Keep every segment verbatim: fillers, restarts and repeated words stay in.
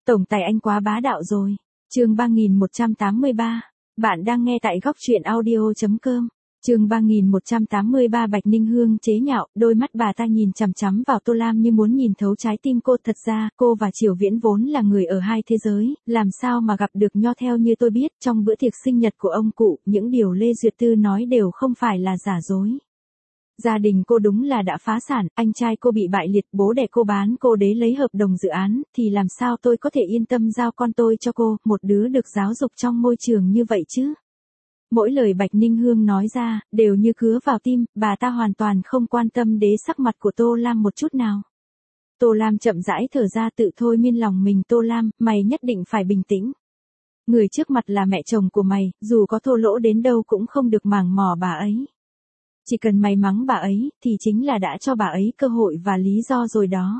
Tổng tài anh quá bá đạo rồi. Chương ba nghìn một trăm tám mươi ba. Bạn đang nghe tại góc truyện audio chấm com. Chương ba nghìn một trăm tám mươi ba. Bạch Ninh Hương chế nhạo, đôi mắt bà ta nhìn chằm chằm vào Tô Lam như muốn nhìn thấu trái tim cô. Thật ra, cô và Triều Viễn vốn là người ở hai thế giới, làm sao mà gặp được nho. Theo như tôi biết, trong bữa tiệc sinh nhật của ông cụ, những điều Lê Duyệt Tư nói đều không phải là giả dối. Gia đình cô đúng là đã phá sản, anh trai cô bị bại liệt, bố đẻ cô bán cô đế lấy hợp đồng dự án, thì làm sao tôi có thể yên tâm giao con tôi cho cô, một đứa được giáo dục trong môi trường như vậy chứ? Mỗi lời Bạch Ninh Hương nói ra, đều như cứa vào tim, bà ta hoàn toàn không quan tâm đến sắc mặt của Tô Lam một chút nào. Tô Lam chậm rãi thở ra tự thôi miên lòng mình. Tô Lam, mày nhất định phải bình tĩnh. Người trước mặt là mẹ chồng của mày, dù có thô lỗ đến đâu cũng không được màng mỏ bà ấy. Chỉ cần mày mắng bà ấy, thì chính là đã cho bà ấy cơ hội và lý do rồi đó.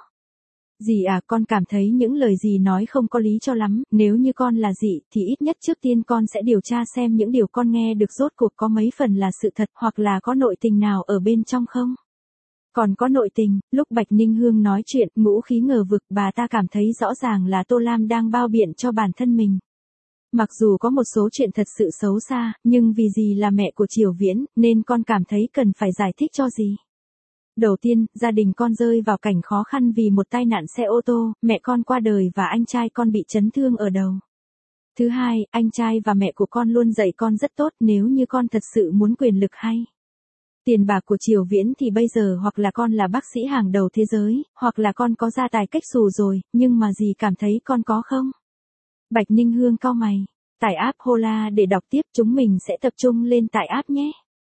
Dì à, con cảm thấy những lời dì nói không có lý cho lắm, nếu như con là dì, thì ít nhất trước tiên con sẽ điều tra xem những điều con nghe được rốt cuộc có mấy phần là sự thật, hoặc là có nội tình nào ở bên trong không? Còn có nội tình, lúc Bạch Ninh Hương nói chuyện, ngũ khí ngờ vực, bà ta cảm thấy rõ ràng là Tô Lam đang bao biện cho bản thân mình. Mặc dù có một số chuyện thật sự xấu xa, nhưng vì dì là mẹ của Triều Viễn, nên con cảm thấy cần phải giải thích cho dì. Đầu tiên, gia đình con rơi vào cảnh khó khăn vì một tai nạn xe ô tô, mẹ con qua đời và anh trai con bị chấn thương ở đầu. Thứ hai, anh trai và mẹ của con luôn dạy con rất tốt, nếu như con thật sự muốn quyền lực hay tiền bạc của Triều Viễn thì bây giờ hoặc là con là bác sĩ hàng đầu thế giới, hoặc là con có gia tài cách xù rồi, nhưng mà dì cảm thấy con có không? Bạch Ninh Hương cau mày. Tải app Hola để đọc tiếp, chúng mình sẽ tập trung lên tải app nhé.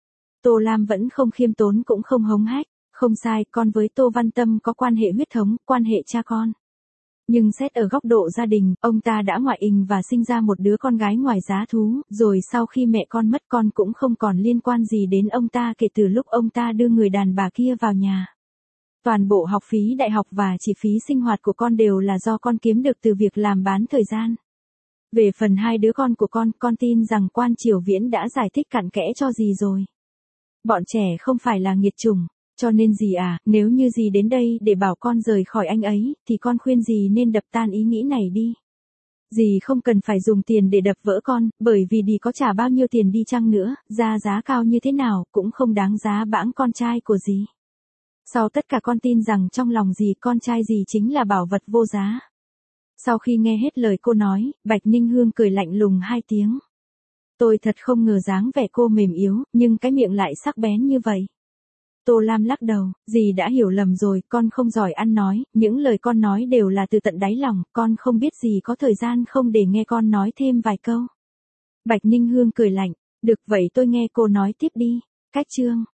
Tô Lam vẫn không khiêm tốn cũng không hống hách. Không sai, con với Tô Văn Tâm có quan hệ huyết thống, quan hệ cha con. Nhưng xét ở góc độ gia đình, ông ta đã ngoại tình và sinh ra một đứa con gái ngoài giá thú, rồi sau khi mẹ con mất con cũng không còn liên quan gì đến ông ta kể từ lúc ông ta đưa người đàn bà kia vào nhà. Toàn bộ học phí đại học và chi phí sinh hoạt của con đều là do con kiếm được từ việc làm bán thời gian. Về phần hai đứa con của con, con tin rằng quan Triều Viễn đã giải thích cặn kẽ cho dì rồi. Bọn trẻ không phải là nghiệt chủng, cho nên dì à, nếu như dì đến đây để bảo con rời khỏi anh ấy, thì con khuyên dì nên đập tan ý nghĩ này đi. Dì không cần phải dùng tiền để đập vỡ con, bởi vì dì có trả bao nhiêu tiền đi chăng nữa, ra giá cao như thế nào, cũng không đáng giá bãng con trai của dì. Sau tất cả con tin rằng trong lòng dì, con trai dì chính là bảo vật vô giá. Sau khi nghe hết lời cô nói, Bạch Ninh Hương cười lạnh lùng hai tiếng. Tôi thật không ngờ dáng vẻ cô mềm yếu, nhưng cái miệng lại sắc bén như vậy. Tô Lam lắc đầu, dì đã hiểu lầm rồi, con không giỏi ăn nói, những lời con nói đều là từ tận đáy lòng, con không biết dì có thời gian không để nghe con nói thêm vài câu. Bạch Ninh Hương cười lạnh, được vậy tôi nghe cô nói tiếp đi. Cách chương